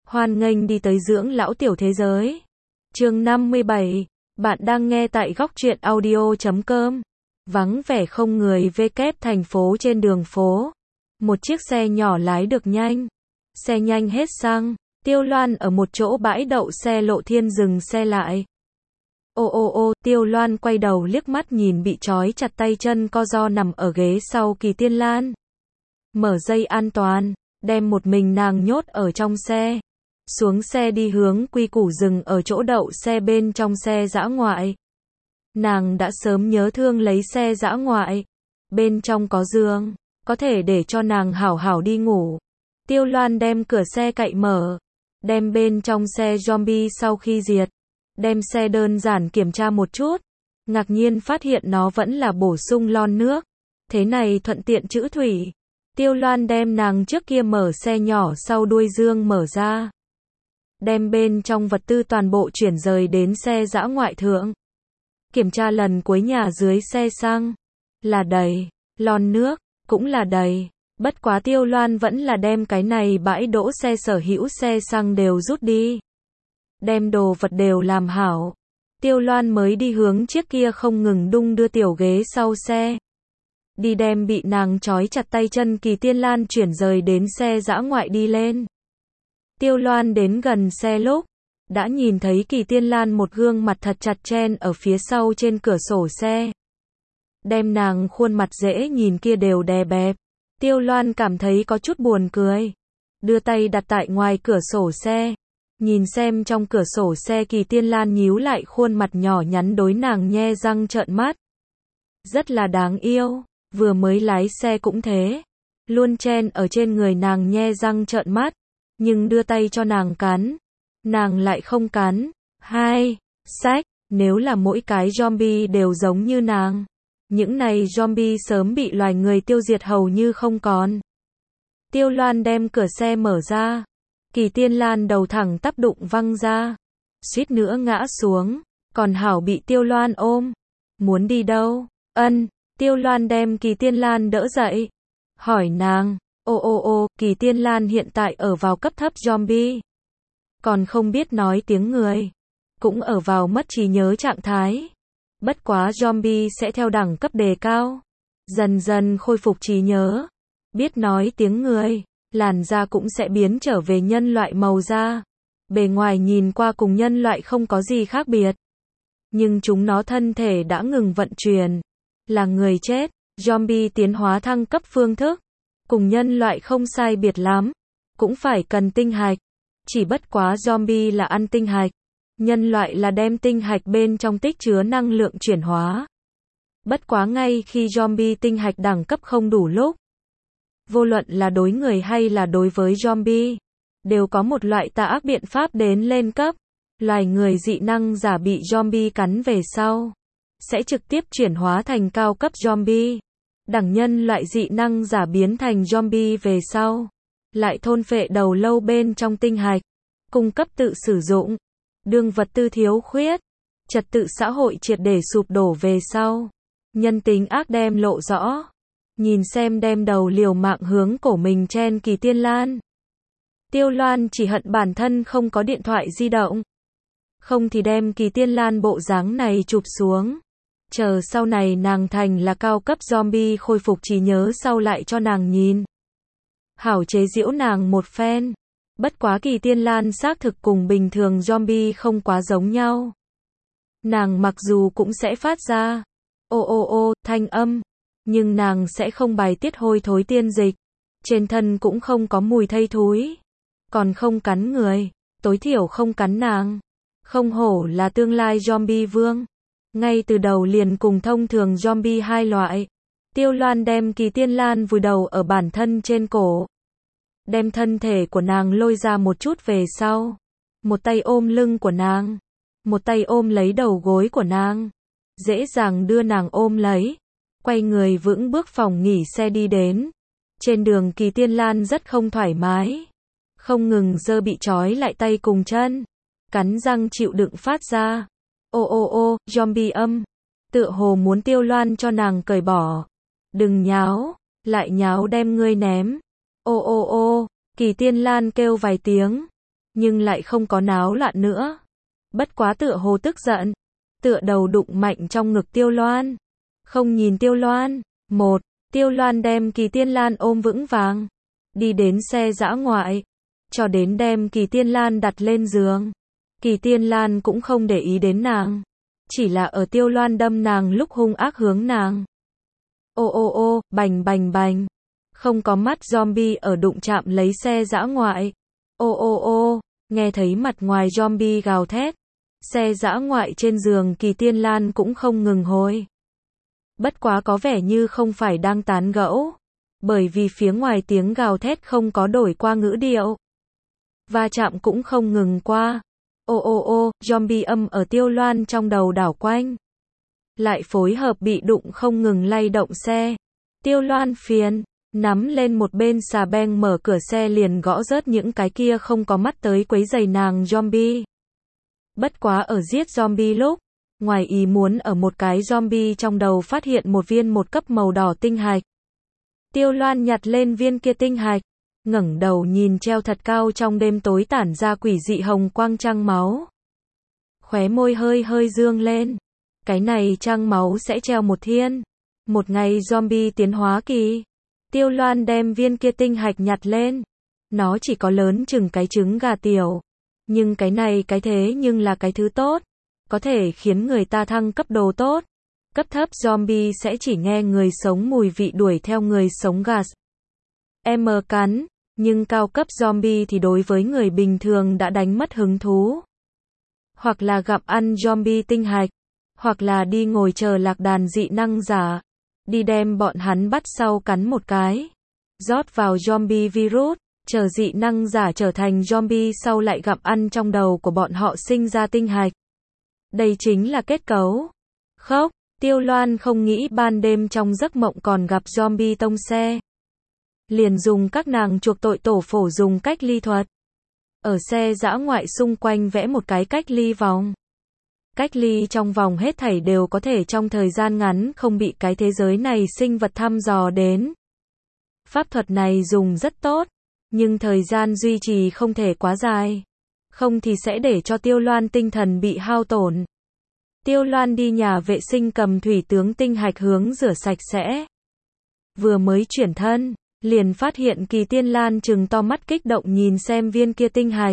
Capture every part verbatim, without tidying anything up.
Hoan nghênh đi tới dưỡng lão tiểu thế giới. Chương năm mươi bảy. Bạn đang nghe tại góc truyện audio chấm com. Vắng vẻ không người v kép thành phố trên đường phố. Một chiếc xe nhỏ lái được nhanh. Xe nhanh hết xăng. Tiêu Loan ở một chỗ bãi đậu xe Lộ Thiên dừng xe lại. Ô ô ô, Tiêu Loan quay đầu liếc mắt nhìn bị trói chặt tay chân co ro nằm ở ghế sau Kỳ Tiên Lan. Mở dây an toàn, đem một mình nàng nhốt ở trong xe. Xuống xe đi hướng quy củ dừng ở chỗ đậu xe bên trong xe dã ngoại. Nàng đã sớm nhớ thương lấy xe dã ngoại. Bên trong có giường, có thể để cho nàng hảo hảo đi ngủ. Tiêu Loan đem cửa xe cậy mở, đem bên trong xe zombie sau khi diệt, đem xe đơn giản kiểm tra một chút, ngạc nhiên phát hiện nó vẫn là bổ sung lon nước. Thế này thuận tiện trữ thủy. Tiêu Loan đem nàng trước kia mở xe nhỏ sau đuôi dương mở ra. Đem bên trong vật tư toàn bộ chuyển rời đến xe dã ngoại thượng. Kiểm tra lần cuối nhà dưới xe xăng. Là đầy. Lon nước. Cũng là đầy. Bất quá Tiêu Loan vẫn là đem cái này bãi đỗ xe sở hữu xe xăng đều rút đi. Đem đồ vật đều làm hảo. Tiêu Loan mới đi hướng chiếc kia không ngừng đung đưa tiểu ghế sau xe. Đi đem bị nàng trói chặt tay chân Kỳ Tiên Lan chuyển rời đến xe dã ngoại đi lên. Tiêu Loan đến gần xe lúc, đã nhìn thấy Kỳ Tiên Lan một gương mặt thật chặt chen ở phía sau trên cửa sổ xe. Đem nàng khuôn mặt dễ nhìn kia đều đè bẹp. Tiêu Loan cảm thấy có chút buồn cười. Đưa tay đặt tại ngoài cửa sổ xe. Nhìn xem trong cửa sổ xe Kỳ Tiên Lan nhíu lại khuôn mặt nhỏ nhắn đối nàng nhe răng trợn mắt. Rất là đáng yêu. Vừa mới lái xe cũng thế. Luôn chen ở trên người nàng nhe răng trợn mắt. Nhưng đưa tay cho nàng cắn. Nàng lại không cắn. Hai. Sách. Nếu là mỗi cái zombie đều giống như nàng. Những này zombie sớm bị loài người tiêu diệt hầu như không còn. Tiêu Loan đem cửa xe mở ra. Kỳ Tiên Lan đầu thẳng tắp đụng văng ra. Suýt nữa ngã xuống. Còn hảo bị Tiêu Loan ôm. Muốn đi đâu? Ân. Tiêu Loan đem Kỳ Tiên Lan đỡ dậy. Hỏi nàng. Ô ô ô, Kỳ Tiên Lan hiện tại ở vào cấp thấp zombie. Còn không biết nói tiếng người. Cũng ở vào mất trí nhớ trạng thái. Bất quá zombie sẽ theo đẳng cấp đề cao. Dần dần khôi phục trí nhớ. Biết nói tiếng người. Làn da cũng sẽ biến trở về nhân loại màu da. Bề ngoài nhìn qua cùng nhân loại không có gì khác biệt. Nhưng chúng nó thân thể đã ngừng vận chuyển. Là người chết. Zombie tiến hóa thăng cấp phương thức. Cùng nhân loại không sai biệt lắm. Cũng phải cần tinh hạch. Chỉ bất quá zombie là ăn tinh hạch. Nhân loại là đem tinh hạch bên trong tích chứa năng lượng chuyển hóa. Bất quá ngay khi zombie tinh hạch đẳng cấp không đủ lúc. Vô luận là đối người hay là đối với zombie. Đều có một loại tà ác biện pháp đến lên cấp. Loài người dị năng giả bị zombie cắn về sau. Sẽ trực tiếp chuyển hóa thành cao cấp zombie. Đẳng nhân loại dị năng giả biến thành zombie về sau. Lại thôn phệ đầu lâu bên trong tinh hạch. Cung cấp tự sử dụng. Đương vật tư thiếu khuyết. Trật tự xã hội triệt để sụp đổ về sau. Nhân tính ác đem lộ rõ. Nhìn xem đem đầu liều mạng hướng cổ mình chen Kỳ Tiên Lan. Tiêu Loan chỉ hận bản thân không có điện thoại di động. Không thì đem Kỳ Tiên Lan bộ dáng này chụp xuống. Chờ sau này nàng thành là cao cấp zombie khôi phục trí nhớ sau lại cho nàng nhìn. Hảo chế giễu nàng một phen. Bất quá Kỳ Tiên Lan xác thực cùng bình thường zombie không quá giống nhau. Nàng mặc dù cũng sẽ phát ra ô ô ô thanh âm. Nhưng nàng sẽ không bài tiết hôi thối tiên dịch. Trên thân cũng không có mùi thây thúi. Còn không cắn người. Tối thiểu không cắn nàng. Không hổ là tương lai zombie vương. Ngay từ đầu liền cùng thông thường zombie hai loại. Tiêu Loan đem Kỳ Tiên Lan vùi đầu ở bản thân trên cổ. Đem thân thể của nàng lôi ra một chút về sau. Một tay ôm lưng của nàng. Một tay ôm lấy đầu gối của nàng. Dễ dàng đưa nàng ôm lấy. Quay người vững bước phòng nghỉ xe đi đến. Trên đường Kỳ Tiên Lan rất không thoải mái. Không ngừng giơ bị trói lại tay cùng chân. Cắn răng chịu đựng phát ra. Ô ô ô, zombie âm. Tựa hồ muốn Tiêu Loan cho nàng cởi bỏ. Đừng nháo. Lại nháo đem ngươi ném. Ô ô ô, Kỳ Tiên Lan kêu vài tiếng. nhưng lại không có náo loạn nữa. Bất quá tựa hồ tức giận, tựa đầu đụng mạnh trong ngực Tiêu Loan. Không nhìn Tiêu Loan, một, Tiêu Loan đem Kỳ Tiên Lan ôm vững vàng, đi đến xe dã ngoại, cho đến đem Kỳ Tiên Lan đặt lên giường. Kỳ Tiên Lan cũng không để ý đến nàng, chỉ là ở Tiêu Loan đâm nàng lúc hung ác hướng nàng. Ô ô ô, bành bành bành. Không có mắt zombie ở đụng chạm lấy xe dã ngoại. Ô ô ô, nghe thấy mặt ngoài zombie gào thét. Xe dã ngoại trên giường Kỳ Tiên Lan cũng không ngừng hồi. Bất quá có vẻ như không phải đang tán gẫu, bởi vì phía ngoài tiếng gào thét không có đổi qua ngữ điệu. Va chạm cũng không ngừng qua. Ô ô ô, zombie âm ở Tiêu Loan trong đầu đảo quanh. Lại phối hợp bị đụng không ngừng lay động xe. Tiêu Loan phiền, nắm lên một bên xà beng mở cửa xe liền gõ rớt những cái kia không có mắt tới quấy giày nàng zombie. Bất quá ở giết zombie lúc, ngoài ý muốn ở một cái zombie trong đầu phát hiện một viên một cấp màu đỏ tinh hạch. Tiêu Loan nhặt lên viên kia tinh hạch, ngẩng đầu nhìn treo thật cao trong đêm tối tản ra quỷ dị hồng quang trăng máu. Khóe môi hơi hơi dương lên. Cái này trăng máu sẽ treo một thiên. Một ngày zombie tiến hóa kỳ. Tiêu Loan đem viên kia tinh hạch nhặt lên. Nó chỉ có lớn chừng cái trứng gà tiểu. Nhưng cái này cái thế nhưng là cái thứ tốt. Có thể khiến người ta thăng cấp đồ tốt. Cấp thấp zombie sẽ chỉ nghe người sống mùi vị đuổi theo người sống gà. Em cắn. Nhưng cao cấp zombie thì đối với người bình thường đã đánh mất hứng thú. Hoặc là gặp ăn zombie tinh hạch. Hoặc là đi ngồi chờ lạc đàn dị năng giả. Đi đem bọn hắn bắt sau cắn một cái. Rót vào zombie virus. Chờ dị năng giả trở thành zombie sau lại gặp ăn trong đầu của bọn họ sinh ra tinh hạch. Đây chính là kết cấu. Khóc, Tiêu Loan không nghĩ ban đêm trong giấc mộng còn gặp zombie tông xe. Liền dùng các nàng chuộc tội tổ phổ dùng cách ly thuật. Ở xe dã ngoại xung quanh vẽ một cái cách ly vòng. Cách ly trong vòng hết thảy đều có thể trong thời gian ngắn không bị cái thế giới này sinh vật thăm dò đến. Pháp thuật này dùng rất tốt, nhưng thời gian duy trì không thể quá dài. Không thì sẽ để cho Tiêu Loan tinh thần bị hao tổn. Tiêu Loan đi nhà vệ sinh cầm thủy tướng tinh hạch hướng rửa sạch sẽ. Vừa mới chuyển thân, liền phát hiện Kỳ Tiên Lan trừng to mắt kích động nhìn xem viên kia tinh hạch.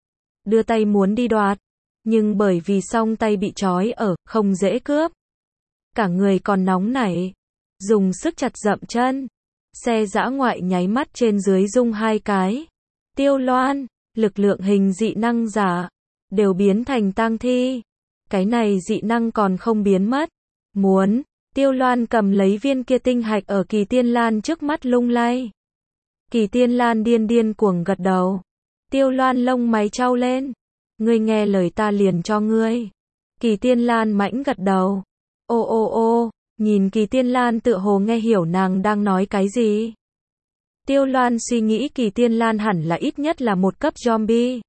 Đưa tay muốn đi đoạt, nhưng bởi vì song tay bị trói ở, không dễ cướp. Cả người còn nóng nảy, dùng sức chặt dậm chân. Xe dã ngoại nháy mắt trên dưới rung hai cái. Tiêu Loan, lực lượng hình dị năng giả, đều biến thành tang thi. Cái này dị năng còn không biến mất. Muốn, Tiêu Loan cầm lấy viên kia tinh hạch ở Kỳ Tiên Lan trước mắt lung lay. Kỳ Tiên Lan điên điên cuồng gật đầu. Tiêu Loan lông mày chau lên. Ngươi nghe lời ta liền cho ngươi. Kỳ Tiên Lan mãnh gật đầu. Ô ô ô, nhìn Kỳ Tiên Lan tựa hồ nghe hiểu nàng đang nói cái gì. Tiêu Loan suy nghĩ Kỳ Tiên Lan hẳn là ít nhất là một cấp zombie.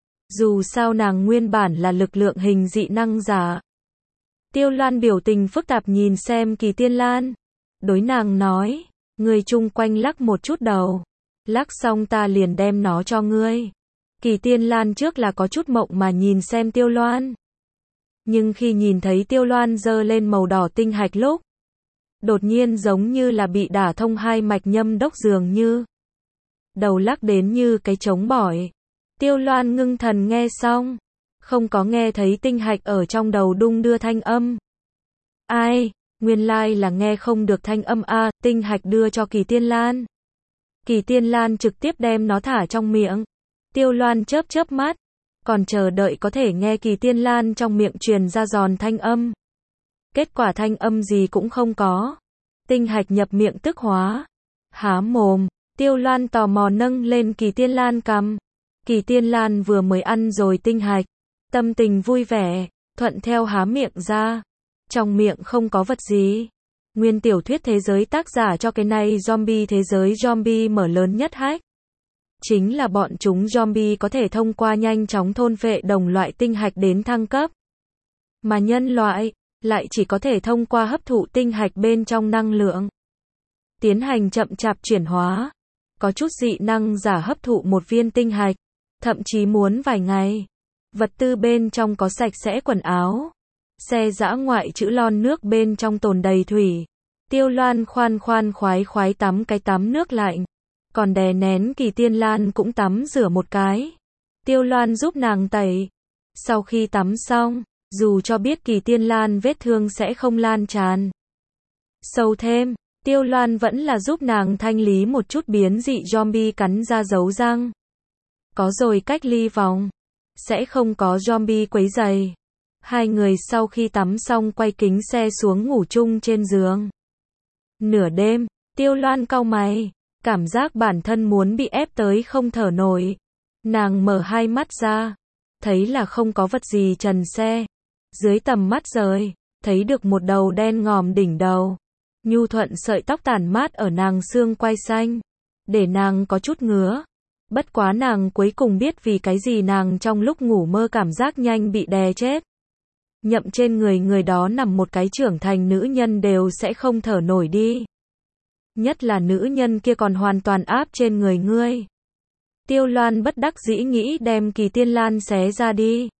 Dù sao nàng nguyên bản là lực lượng hình dị năng giả. Tiêu Loan biểu tình phức tạp nhìn xem Kỳ Tiên Lan. Đối nàng nói, ngươi chung quanh lắc một chút đầu. Lắc xong ta liền đem nó cho ngươi. Kỳ Tiên Lan trước là có chút mộng mà nhìn xem Tiêu Loan. Nhưng khi nhìn thấy Tiêu Loan giơ lên màu đỏ tinh hạch lúc, đột nhiên giống như là bị đả thông hai mạch nhâm đốc dường như. Đầu lắc đến như cái trống bỏi. Tiêu Loan ngưng thần nghe xong, không có nghe thấy tinh hạch ở trong đầu đung đưa thanh âm. Ai, nguyên lai là nghe không được thanh âm a, tinh hạch đưa cho Kỳ Tiên Lan. Kỳ Tiên Lan trực tiếp đem nó thả trong miệng. Tiêu Loan chớp chớp mắt, còn chờ đợi có thể nghe Kỳ Tiên Lan trong miệng truyền ra giòn thanh âm. Kết quả thanh âm gì cũng không có. Tinh hạch nhập miệng tức hóa. Há mồm, Tiêu Loan tò mò nâng lên Kỳ Tiên Lan cằm. Kỳ Tiên Lan vừa mới ăn rồi tinh hạch, tâm tình vui vẻ, thuận theo há miệng ra. Trong miệng không có vật gì. Nguyên tiểu thuyết thế giới tác giả cho cái này zombie thế giới zombie mở lớn nhất hack. Chính là bọn chúng zombie có thể thông qua nhanh chóng thôn phệ đồng loại tinh hạch đến thăng cấp. Mà nhân loại, lại chỉ có thể thông qua hấp thụ tinh hạch bên trong năng lượng. Tiến hành chậm chạp chuyển hóa. Có chút dị năng giả hấp thụ một viên tinh hạch. thậm chí muốn vài ngày. Vật tư bên trong có sạch sẽ quần áo. Xe dã ngoại trữ lon nước bên trong tồn đầy thủy. Tiêu Loan khoan khoan khoái khoái tắm cái tắm nước lạnh. Còn đè nén Kỳ Tiên Lan cũng tắm rửa một cái. Tiêu Loan giúp nàng tẩy. Sau khi tắm xong, dù cho biết Kỳ Tiên Lan vết thương sẽ không lan tràn sâu thêm, Tiêu Loan vẫn là giúp nàng thanh lý một chút biến dị zombie cắn ra dấu răng. Có rồi cách ly vòng, sẽ không có zombie quấy rầy. Hai người sau khi tắm xong quay kính xe xuống ngủ chung trên giường. Nửa đêm, Tiêu Loan cau mày, cảm giác bản thân muốn bị ép tới không thở nổi. Nàng mở hai mắt ra, thấy là không có vật gì trần xe. Dưới tầm mắt rời, thấy được một đầu đen ngòm đỉnh đầu. Nhu thuận sợi tóc tản mát ở nàng xương quai xanh, để nàng có chút ngứa. Bất quá nàng cuối cùng biết vì cái gì nàng trong lúc ngủ mơ cảm giác nhanh bị đè chết. Nhậm trên người người đó nằm một cái trưởng thành nữ nhân đều sẽ không thở nổi đi. Nhất là nữ nhân kia còn hoàn toàn áp trên người ngươi. Tiêu Loan bất đắc dĩ nghĩ đem Kỳ Tiên Lan xé ra đi.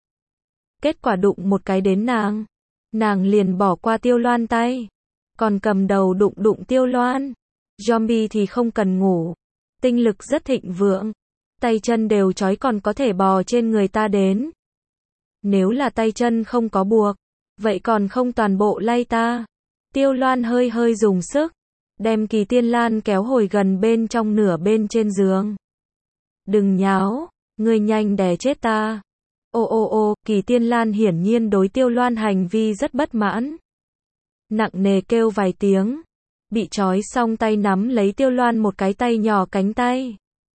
Kết quả đụng một cái đến nàng. Nàng liền bỏ qua Tiêu Loan tay. Còn cầm đầu đụng đụng Tiêu Loan. Zombie thì không cần ngủ. Tinh lực rất thịnh vượng. Tay chân đều trói còn có thể bò trên người ta đến. Nếu là tay chân không có buộc, vậy còn không toàn bộ lay ta. Tiêu Loan hơi hơi dùng sức, đem Kỳ Tiên Lan kéo hồi gần bên trong nửa bên trên giường. Đừng nháo, ngươi nhanh đè chết ta. Ô ô ô, Kỳ Tiên Lan hiển nhiên đối Tiêu Loan hành vi rất bất mãn. Nặng nề kêu vài tiếng, bị trói xong tay nắm lấy Tiêu Loan một cái tay nhỏ cánh tay.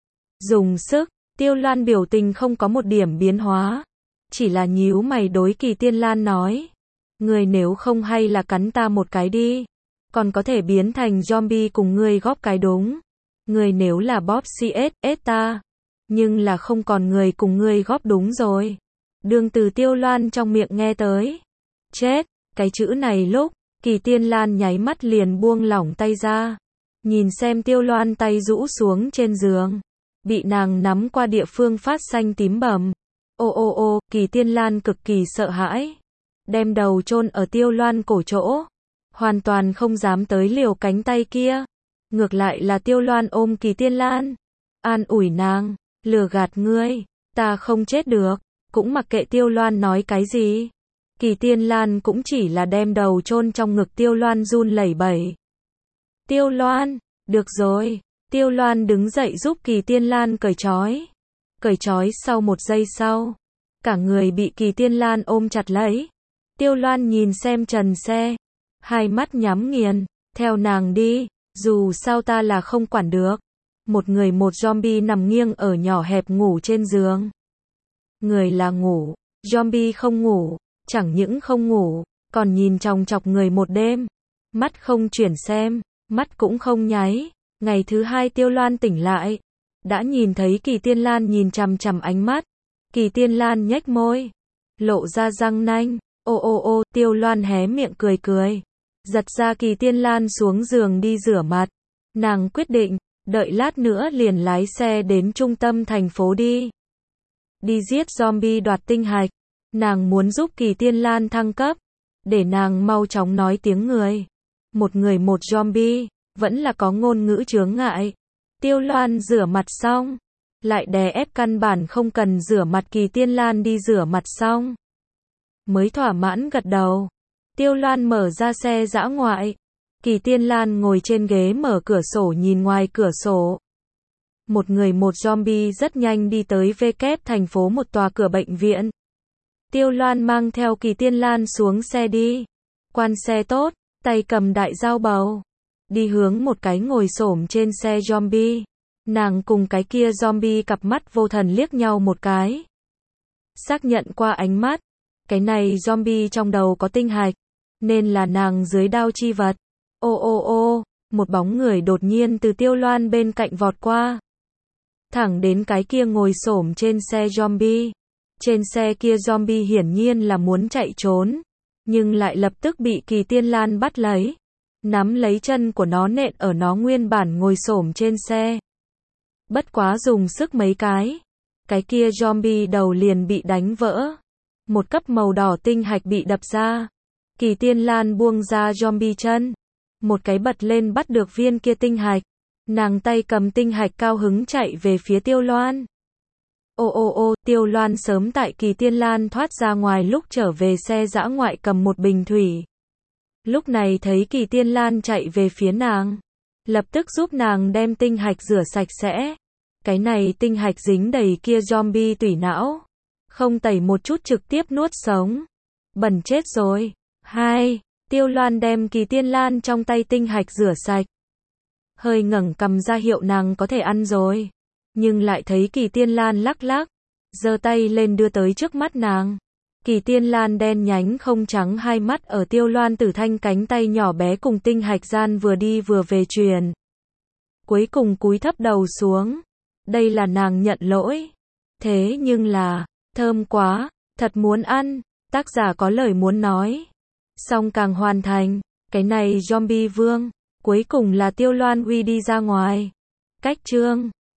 Dùng sức, Tiêu Loan biểu tình không có một điểm biến hóa. Chỉ là nhíu mày đối Kỳ Tiên Lan nói. Ngươi nếu không hay là cắn ta một cái đi. Còn có thể biến thành zombie cùng ngươi góp cái đúng. Ngươi nếu là bóp xê ét ta. Nhưng là không còn người cùng ngươi góp đúng rồi. Đường từ Tiêu Loan trong miệng nghe tới. Chết, cái chữ này lúc, Kỳ Tiên Lan nháy mắt liền buông lỏng tay ra. Nhìn xem Tiêu Loan tay rũ xuống trên giường. Bị nàng nắm qua địa phương phát xanh tím bầm. Ô ô ô, Kỳ Tiên Lan cực kỳ sợ hãi. Đem đầu chôn ở Tiêu Loan cổ chỗ. Hoàn toàn không dám tới liều cánh tay kia. Ngược lại là Tiêu Loan ôm Kỳ Tiên Lan. An ủi nàng, lừa gạt ngươi, ta không chết được. Cũng mặc kệ Tiêu Loan nói cái gì. Kỳ Tiên Lan cũng chỉ là đem đầu chôn trong ngực Tiêu Loan run lẩy bẩy. Tiêu Loan, được rồi. Tiêu Loan đứng dậy giúp Kỳ Tiên Lan cởi trói. Cởi trói sau một giây sau. Cả người bị Kỳ Tiên Lan ôm chặt lấy. Tiêu Loan nhìn xem trần xe. Hai mắt nhắm nghiền. Theo nàng đi. Dù sao ta là không quản được. Một người một zombie nằm nghiêng ở nhỏ hẹp ngủ trên giường. Người là ngủ. Zombie không ngủ. Chẳng những không ngủ. Còn nhìn chòng chọc người một đêm. Mắt không chuyển xem. Mắt cũng không nháy. Ngày thứ hai Tiêu Loan tỉnh lại. Đã nhìn thấy Kỳ Tiên Lan nhìn chằm chằm ánh mắt. Kỳ Tiên Lan nhếch môi. Lộ ra răng nanh. Ô ô ô, Tiêu Loan hé miệng cười cười. Giật ra Kỳ Tiên Lan xuống giường đi rửa mặt. Nàng quyết định, đợi lát nữa liền lái xe đến trung tâm thành phố đi. Đi giết zombie đoạt tinh hạch. Nàng muốn giúp Kỳ Tiên Lan thăng cấp. Để nàng mau chóng nói tiếng người. Một người một zombie, vẫn là có ngôn ngữ chướng ngại. Tiêu Loan rửa mặt xong, lại đè ép căn bản không cần rửa mặt Kỳ Tiên Lan đi rửa mặt xong. Mới thỏa mãn gật đầu. Tiêu Loan mở ra xe dã ngoại. Kỳ Tiên Lan ngồi trên ghế mở cửa sổ nhìn ngoài cửa sổ. Một người một zombie rất nhanh đi tới V kép thành phố một tòa cửa bệnh viện. Tiêu Loan mang theo Kỳ Tiên Lan xuống xe đi. Quan xe tốt, tay cầm đại dao bầu. Đi hướng một cái ngồi xổm trên xe zombie. Nàng cùng cái kia zombie cặp mắt vô thần liếc nhau một cái. Xác nhận qua ánh mắt. Cái này zombie trong đầu có tinh hạch. Nên là nàng dưới đao chi vật. Ô ô ô, một bóng người đột nhiên từ Tiêu Loan bên cạnh vọt qua. Thẳng đến cái kia ngồi xổm trên xe zombie. Trên xe kia zombie hiển nhiên là muốn chạy trốn. Nhưng lại lập tức bị Kỳ Tiên Lan bắt lấy. Nắm lấy chân của nó nện ở nó nguyên bản ngồi xổm trên xe. Bất quá dùng sức mấy cái. cái kia zombie đầu liền bị đánh vỡ. Một cấp màu đỏ tinh hạch bị đập ra. Kỳ Tiên Lan buông ra zombie chân. Một cái bật lên bắt được viên kia tinh hạch. Nàng tay cầm tinh hạch cao hứng chạy về phía Tiêu Loan. Ô ô ô, Tiêu Loan sớm tại Kỳ Tiên Lan thoát ra ngoài lúc trở về xe dã ngoại cầm một bình thủy. Lúc này thấy Kỳ Tiên Lan chạy về phía nàng. Lập tức giúp nàng đem tinh hạch rửa sạch sẽ. Cái này tinh hạch dính đầy kia zombie tủy não. Không tẩy một chút trực tiếp nuốt sống. Bẩn chết rồi. Hai, Tiêu Loan đem Kỳ Tiên Lan trong tay tinh hạch rửa sạch. Hơi ngẩng cầm ra hiệu nàng có thể ăn rồi. Nhưng lại thấy Kỳ Tiên Lan lắc lắc. Giơ tay lên đưa tới trước mắt nàng. Kỳ Tiên Lan đen nhánh không trắng hai mắt ở Tiêu Loan Tử Thanh cánh tay nhỏ bé cùng tinh hạch gian vừa đi vừa về truyền. Cuối cùng cúi thấp đầu xuống. Đây là nàng nhận lỗi. Thế nhưng là, thơm quá, thật muốn ăn, tác giả có lời muốn nói. Xong càng hoàn thành, cái này zombie vương, cuối cùng là Tiêu Loan uy đi ra ngoài. Cách chương